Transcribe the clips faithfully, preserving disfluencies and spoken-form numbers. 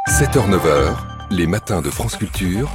sept heures neuf heures, les matins de France Culture.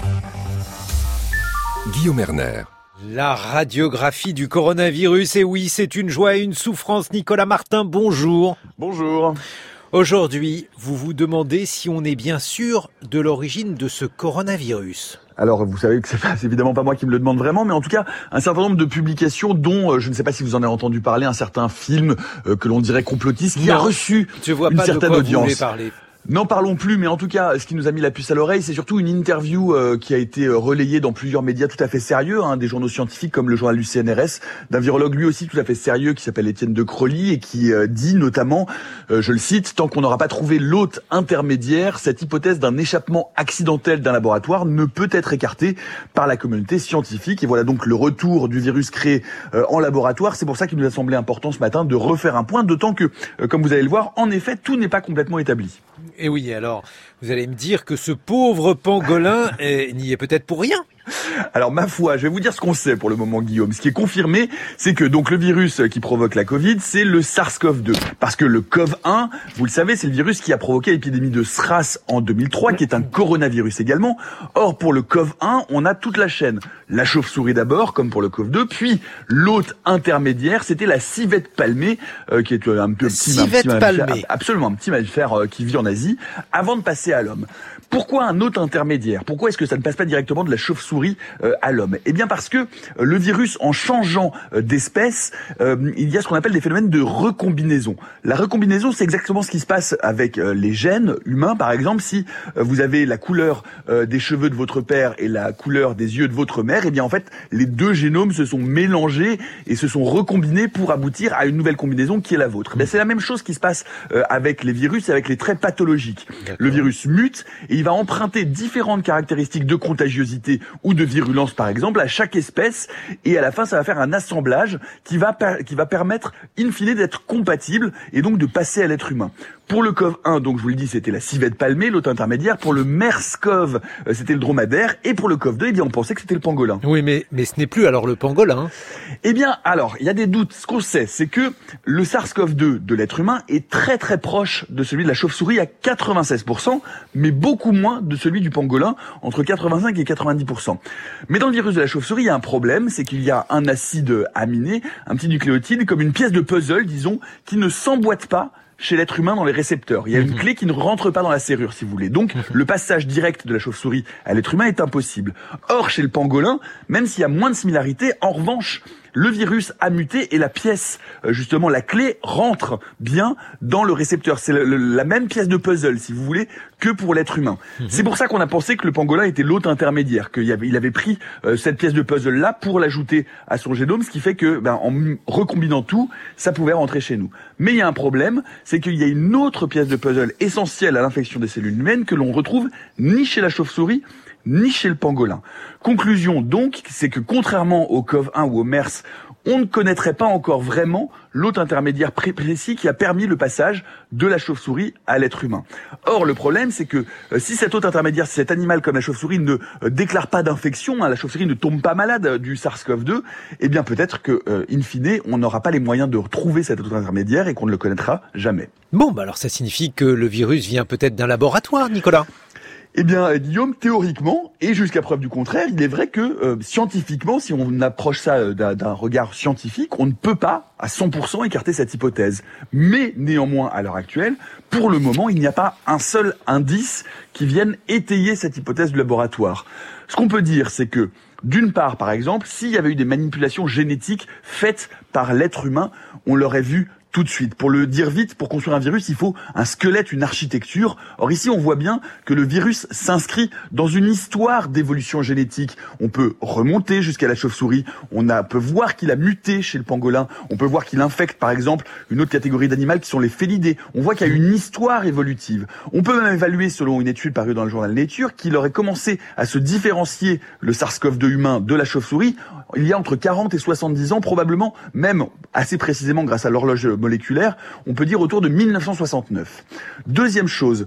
Guillaume Erner. La radiographie du coronavirus, et oui, c'est une joie et une souffrance. Nicolas Martin, bonjour. Bonjour. Aujourd'hui, vous vous demandez si on est bien sûr de l'origine de ce coronavirus. Alors, vous savez que c'est, pas, c'est évidemment pas moi qui me le demande vraiment, mais en tout cas, un certain nombre de publications dont, euh, je ne sais pas si vous en avez entendu parler, un certain film euh, que l'on dirait complotiste, qui non, a reçu je vois une pas certaine de quoi audience. Vous voulez parler. N'en parlons plus, mais en tout cas, ce qui nous a mis la puce à l'oreille, c'est surtout une interview euh, qui a été euh, relayée dans plusieurs médias tout à fait sérieux, hein, des journaux scientifiques comme le journal du C N R S, d'un virologue lui aussi tout à fait sérieux qui s'appelle Étienne de Crolly et qui euh, dit notamment, euh, je le cite, « Tant qu'on n'aura pas trouvé l'hôte intermédiaire, cette hypothèse d'un échappement accidentel d'un laboratoire ne peut être écartée par la communauté scientifique. » Et voilà donc le retour du virus créé euh, en laboratoire. C'est pour ça qu'il nous a semblé important ce matin de refaire un point, d'autant que, euh, comme vous allez le voir, en effet, tout n'est pas complètement établi. Et oui, alors, vous allez me dire que ce pauvre pangolin eh, n'y est peut-être pour rien. Alors, ma foi, je vais vous dire ce qu'on sait pour le moment, Guillaume. Ce qui est confirmé, c'est que donc le virus qui provoque la Covid, c'est le SARS-CoV deux. Parce que le C O V un, vous le savez, c'est le virus qui a provoqué l'épidémie de SRAS en deux mille trois, qui est un coronavirus également. Or, pour le C O V un, on a toute la chaîne. La chauve-souris d'abord, comme pour le C O V deux, puis l'hôte intermédiaire, c'était la civette palmée, euh, qui est un peu petit, un petit mammifère, absolument un petit mammifère euh, qui vit en Asie, avant de passer à l'homme. Pourquoi un hôte intermédiaire ? Pourquoi est-ce que ça ne passe pas directement de la chauve-souris euh, à l'homme ? Eh bien parce que euh, le virus, en changeant euh, d'espèce, euh, il y a ce qu'on appelle des phénomènes de recombinaison. La recombinaison, c'est exactement ce qui se passe avec euh, les gènes humains. Par exemple, si euh, vous avez la couleur euh, des cheveux de votre père et la couleur des yeux de votre mère, eh bien en fait, les deux génomes se sont mélangés et se sont recombinés pour aboutir à une nouvelle combinaison qui est la vôtre. Ben, c'est la même chose qui se passe euh, avec les virus et avec les traits pathologiques. D'accord. Le virus mute et il va emprunter différentes caractéristiques de contagiosité ou de virulence, par exemple, à chaque espèce, et à la fin, ça va faire un assemblage qui va per- qui va permettre, in fine, d'être compatible et donc de passer à l'être humain. Pour le C O V un, donc je vous le dis, c'était la civette palmée, l'hôte intermédiaire. Pour le MERS-CoV, euh, c'était le dromadaire. Et pour le C O V deux, eh bien, on pensait que c'était le pangolin. Oui, mais mais ce n'est plus alors le pangolin. Eh bien, alors, il y a des doutes. Ce qu'on sait, c'est que le SARS-CoV deux de l'être humain est très très proche de celui de la chauve-souris à quatre-vingt-seize pour cent, mais beaucoup moins de celui du pangolin, entre quatre-vingt-cinq et quatre-vingt-dix pour cent. Mais dans le virus de la chauve-souris, il y a un problème, c'est qu'il y a un acide aminé, un petit nucléotide, comme une pièce de puzzle, disons, qui ne s'emboîte pas chez l'être humain dans les récepteurs. Il y a une clé qui ne rentre pas dans la serrure, si vous voulez. Donc, le passage direct de la chauve-souris à l'être humain est impossible. Or, chez le pangolin, même s'il y a moins de similarités, en revanche, le virus a muté et la pièce, justement, la clé rentre bien dans le récepteur. C'est le, le, la même pièce de puzzle, si vous voulez, que pour l'être humain. Mmh. C'est pour ça qu'on a pensé que le pangolin était l'hôte intermédiaire, qu'il avait, il avait pris euh, cette pièce de puzzle-là pour l'ajouter à son génome, ce qui fait que, ben, en recombinant tout, ça pouvait rentrer chez nous. Mais il y a un problème, c'est qu'il y a une autre pièce de puzzle essentielle à l'infection des cellules humaines que l'on retrouve ni chez la chauve-souris, ni chez le pangolin. Conclusion donc, c'est que contrairement au C O V un ou au MERS, on ne connaîtrait pas encore vraiment l'hôte intermédiaire précis qui a permis le passage de la chauve-souris à l'être humain. Or, le problème, c'est que euh, si cet hôte intermédiaire, si cet animal comme la chauve-souris ne euh, déclare pas d'infection, hein, la chauve-souris ne tombe pas malade euh, du SARS-CoV deux, eh bien peut-être que, euh, in fine, on n'aura pas les moyens de retrouver cet hôte intermédiaire et qu'on ne le connaîtra jamais. Bon, bah alors ça signifie que le virus vient peut-être d'un laboratoire, Nicolas. Eh bien, Guillaume, théoriquement, et jusqu'à preuve du contraire, il est vrai que euh, scientifiquement, si on approche ça d'un, d'un regard scientifique, on ne peut pas à cent pour cent écarter cette hypothèse. Mais néanmoins, à l'heure actuelle, pour le moment, il n'y a pas un seul indice qui vienne étayer cette hypothèse du laboratoire. Ce qu'on peut dire, c'est que, d'une part, par exemple, s'il y avait eu des manipulations génétiques faites par l'être humain, on l'aurait vu tout de suite. Pour le dire vite, pour construire un virus, il faut un squelette, une architecture. Or ici, on voit bien que le virus s'inscrit dans une histoire d'évolution génétique. On peut remonter jusqu'à la chauve-souris, on a, peut voir qu'il a muté chez le pangolin, on peut voir qu'il infecte par exemple une autre catégorie d'animaux qui sont les félidés. On voit qu'il y a une histoire évolutive. On peut même évaluer, selon une étude parue dans le journal Nature, qu'il aurait commencé à se différencier le SARS-CoV deux humain de la chauve-souris il y a entre quarante et soixante-dix ans, probablement même assez précisément grâce à l'horloge moléculaire, on peut dire autour de mille neuf cent soixante-neuf. Deuxième chose,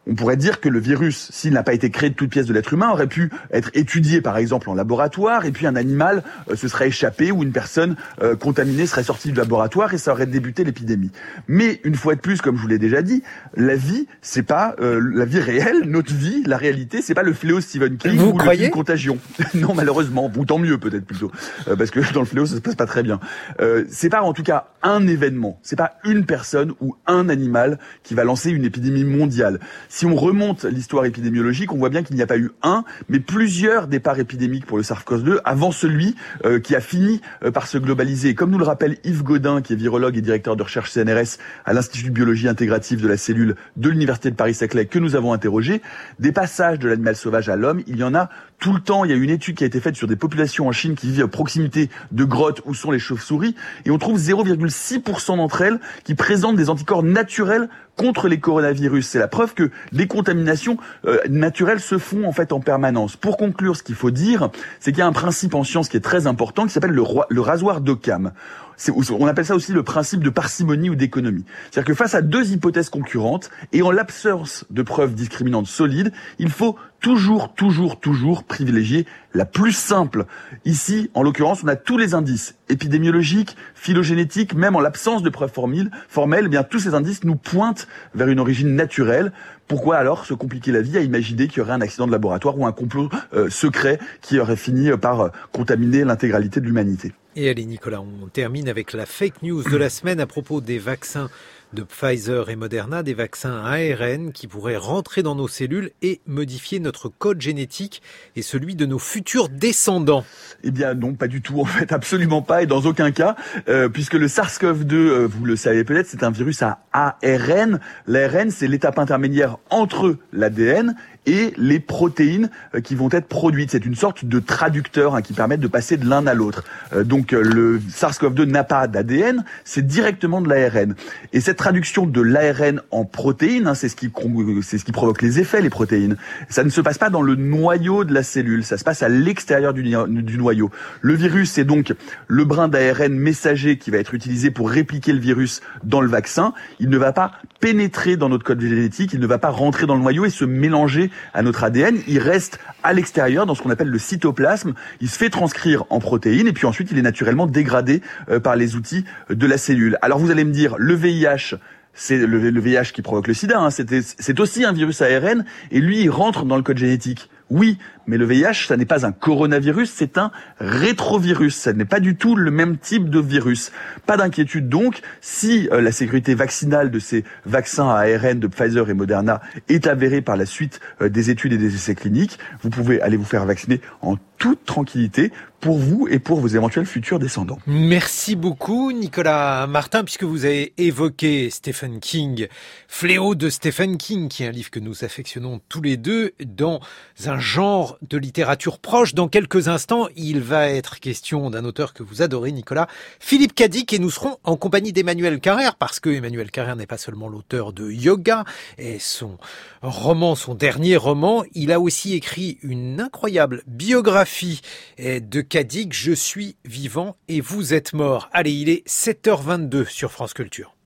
On pourrait dire que le virus, s'il n'a pas été créé de toutes pièces de l'être humain, aurait pu être étudié par exemple en laboratoire, et puis un animal euh, se serait échappé ou une personne euh, contaminée serait sortie du laboratoire et ça aurait débuté l'épidémie. Mais une fois de plus, comme je vous l'ai déjà dit, la vie, c'est pas euh, la vie réelle, notre vie, la réalité, c'est pas le fléau Stephen King vous ou croyez le film Contagion. Non, malheureusement, ou tant mieux peut-être plutôt, euh, parce que dans le fléau ça se passe pas très bien. Euh, c'est pas en tout cas un événement, c'est pas une personne ou un animal qui va lancer une épidémie mondiale. Si on remonte l'histoire épidémiologique, on voit bien qu'il n'y a pas eu un, mais plusieurs départs épidémiques pour le SARS-CoV deux avant celui euh, qui a fini euh, par se globaliser. Et comme nous le rappelle Yves Gaudin, qui est virologue et directeur de recherche C N R S à l'Institut de biologie intégrative de la cellule de l'Université de Paris-Saclay, que nous avons interrogé, des passages de l'animal sauvage à l'homme, il y en a tout le temps. Il y a une étude qui a été faite sur des populations en Chine qui vivent à proximité de grottes où sont les chauves-souris, et on trouve zéro virgule six pour cent d'entre elles qui présentent des anticorps naturels contre les coronavirus. C'est la preuve que les contaminations euh, naturelles se font en fait en permanence. Pour conclure, ce qu'il faut dire, c'est qu'il y a un principe en science qui est très important qui s'appelle le, roi, le rasoir d'Occam. C'est, on appelle ça aussi le principe de parcimonie ou d'économie. C'est-à-dire que face à deux hypothèses concurrentes et en l'absence de preuves discriminantes solides, il faut toujours, toujours, toujours privilégier la plus simple. Ici, en l'occurrence, on a tous les indices épidémiologiques, phylogénétiques, même en l'absence de preuves formelles, formelles, eh bien tous ces indices nous pointent vers une origine naturelle. Pourquoi alors se compliquer la vie à imaginer qu'il y aurait un accident de laboratoire ou un complot euh, secret qui aurait fini par euh, contaminer l'intégralité de l'humanité? Et allez Nicolas, on termine avec la fake news de la semaine à propos des vaccins de Pfizer et Moderna, des vaccins A R N qui pourraient rentrer dans nos cellules et modifier notre code génétique et celui de nos futurs descendants. Eh bien non, pas du tout, en fait, absolument pas, et dans aucun cas, euh, puisque le SARS-CoV deux, euh, vous le savez peut-être, c'est un virus à A R N. L'A R N, c'est l'étape intermédiaire entre l'A D N et les protéines euh, qui vont être produites. C'est une sorte de traducteur hein, qui permet de passer de l'un à l'autre. Euh, donc euh, le SARS-CoV deux n'a pas d'A D N, c'est directement de l'A R N. Et cette traduction de l'A R N en protéines, hein, c'est ce qui c'est ce qui provoque les effets, les protéines. Ça ne se passe pas dans le noyau de la cellule, ça se passe à l'extérieur du, du noyau. Le virus, c'est donc le brin d'A R N messager qui va être utilisé pour répliquer le virus dans le vaccin. Il ne va pas pénétrer dans notre code génétique, il ne va pas rentrer dans le noyau et se mélanger à notre A D N. Il reste à l'extérieur dans ce qu'on appelle le cytoplasme. Il se fait transcrire en protéines et puis ensuite il est naturellement dégradé euh, par les outils de la cellule. Alors vous allez me dire, le V I H, c'est le, le V I H qui provoque le sida, hein, c'est, c'est aussi un virus A R N et lui il rentre dans le code génétique. Oui, mais le V I H, ça n'est pas un coronavirus, c'est un rétrovirus. Ça n'est pas du tout le même type de virus. Pas d'inquiétude donc, si euh, la sécurité vaccinale de ces vaccins à A R N de Pfizer et Moderna est avérée par la suite euh, des études et des essais cliniques, vous pouvez aller vous faire vacciner en toute tranquillité pour vous et pour vos éventuels futurs descendants. Merci beaucoup Nicolas Martin, puisque vous avez évoqué Stephen King, Fléau de Stephen King, qui est un livre que nous affectionnons tous les deux dans un genre de littérature proche. Dans quelques instants, il va être question d'un auteur que vous adorez, Nicolas, Philippe Cadic, et nous serons en compagnie d'Emmanuel Carrère, parce que Emmanuel Carrère n'est pas seulement l'auteur de Yoga, et son roman, son dernier roman, il a aussi écrit une incroyable biographie de Cadic, Je suis vivant et vous êtes mort. Allez, il est sept heures vingt-deux sur France Culture.